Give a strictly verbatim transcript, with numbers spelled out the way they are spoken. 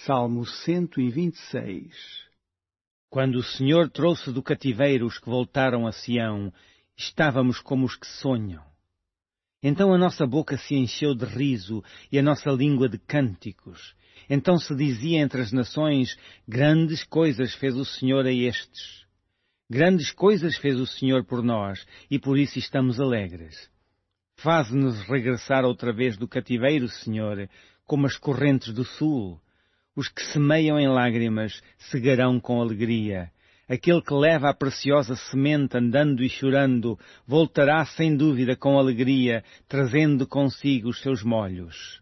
Salmo cento e vinte e seis. Quando o Senhor trouxe do cativeiro os que voltaram a Sião, estávamos como os que sonham. Então a nossa boca se encheu de riso e a nossa língua de cânticos. Então se dizia entre as nações, grandes coisas fez o Senhor a estes. Grandes coisas fez o Senhor por nós, e por isso estamos alegres. Faze-nos regressar outra vez do cativeiro, Senhor, como as correntes do sul. Os que semeiam em lágrimas cegarão com alegria. Aquele que leva a preciosa semente andando e chorando, voltará sem dúvida com alegria, trazendo consigo os seus molhos.